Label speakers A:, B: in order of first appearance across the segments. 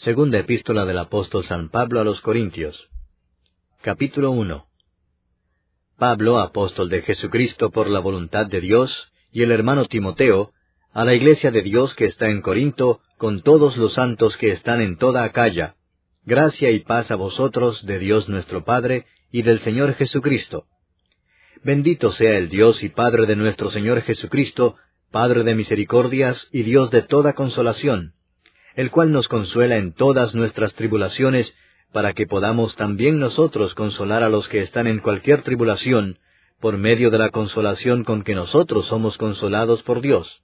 A: Segunda Epístola del Apóstol San Pablo a los Corintios. Capítulo 1. Pablo, apóstol de Jesucristo por la voluntad de Dios, y el hermano Timoteo, a la iglesia de Dios que está en Corinto, con todos los santos que están en toda Acaya. Gracia y paz a vosotros de Dios nuestro Padre y del Señor Jesucristo. Bendito sea el Dios y Padre de nuestro Señor Jesucristo, Padre de misericordias y Dios de toda consolación, el cual nos consuela en todas nuestras tribulaciones, para que podamos también nosotros consolar a los que están en cualquier tribulación, por medio de la consolación con que nosotros somos consolados por Dios.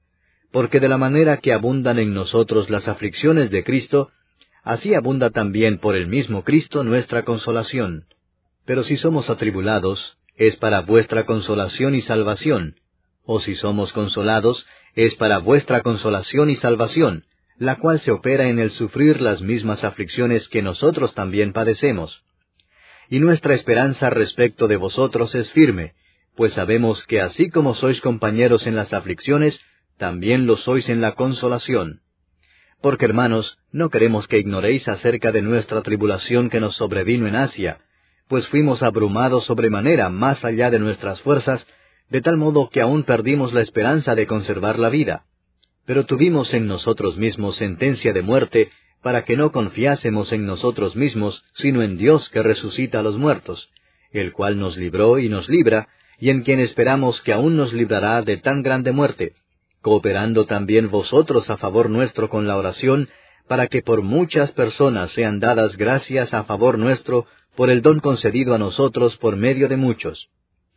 A: Porque de la manera que abundan en nosotros las aflicciones de Cristo, así abunda también por el mismo Cristo nuestra consolación. Pero si somos atribulados, es para vuestra consolación y salvación, o si somos consolados, es para vuestra consolación y salvación, la cual se opera en el sufrir las mismas aflicciones que nosotros también padecemos. Y nuestra esperanza respecto de vosotros es firme, pues sabemos que así como sois compañeros en las aflicciones, también lo sois en la consolación. Porque, hermanos, no queremos que ignoréis acerca de nuestra tribulación que nos sobrevino en Asia, pues fuimos abrumados sobremanera más allá de nuestras fuerzas, de tal modo que aún perdimos la esperanza de conservar la vida. Pero tuvimos en nosotros mismos sentencia de muerte, para que no confiásemos en nosotros mismos, sino en Dios que resucita a los muertos, el cual nos libró y nos libra, y en quien esperamos que aún nos librará de tan grande muerte, cooperando también vosotros a favor nuestro con la oración, para que por muchas personas sean dadas gracias a favor nuestro, por el don concedido a nosotros por medio de muchos.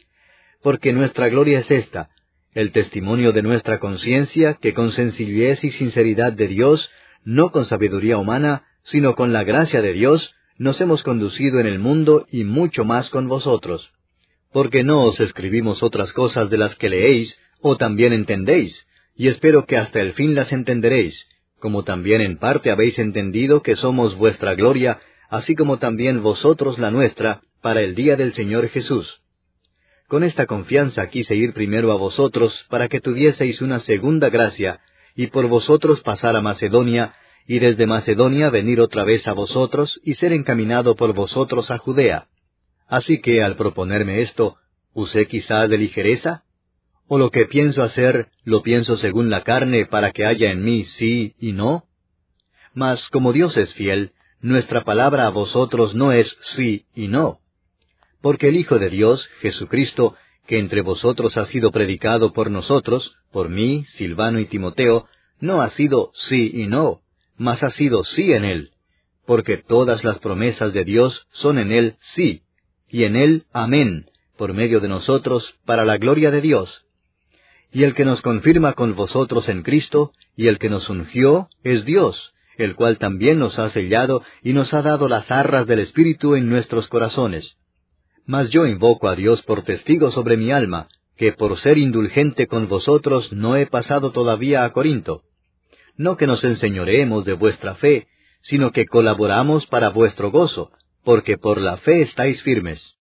A: Porque nuestra gloria es esta, el testimonio de nuestra conciencia, que con sencillez y sinceridad de Dios, no con sabiduría humana, sino con la gracia de Dios, nos hemos conducido en el mundo y mucho más con vosotros. Porque no os escribimos otras cosas de las que leéis, o también entendéis, y espero que hasta el fin las entenderéis, como también en parte habéis entendido que somos vuestra gloria, así como también vosotros la nuestra, para el día del Señor Jesús. Con esta confianza quise ir primero a vosotros, para que tuvieseis una segunda gracia, y por vosotros pasar a Macedonia, y desde Macedonia venir otra vez a vosotros, y ser encaminado por vosotros a Judea. Así que, al proponerme esto, ¿usé quizá de ligereza? ¿O lo que pienso hacer, lo pienso según la carne, para que haya en mí sí y no? Mas, como Dios es fiel, nuestra palabra a vosotros no es sí y no. Porque el Hijo de Dios, Jesucristo, que entre vosotros ha sido predicado por nosotros, por mí, Silvano y Timoteo, no ha sido sí y no, mas ha sido sí en él, porque todas las promesas de Dios son en él sí, y en él amén, por medio de nosotros, para la gloria de Dios. Y el que nos confirma con vosotros en Cristo, y el que nos ungió, es Dios, el cual también nos ha sellado y nos ha dado las arras del Espíritu en nuestros corazones. Mas yo invoco a Dios por testigo sobre mi alma, que por ser indulgente con vosotros no he pasado todavía a Corinto. No que nos enseñoreemos de vuestra fe, sino que colaboramos para vuestro gozo, porque por la fe estáis firmes.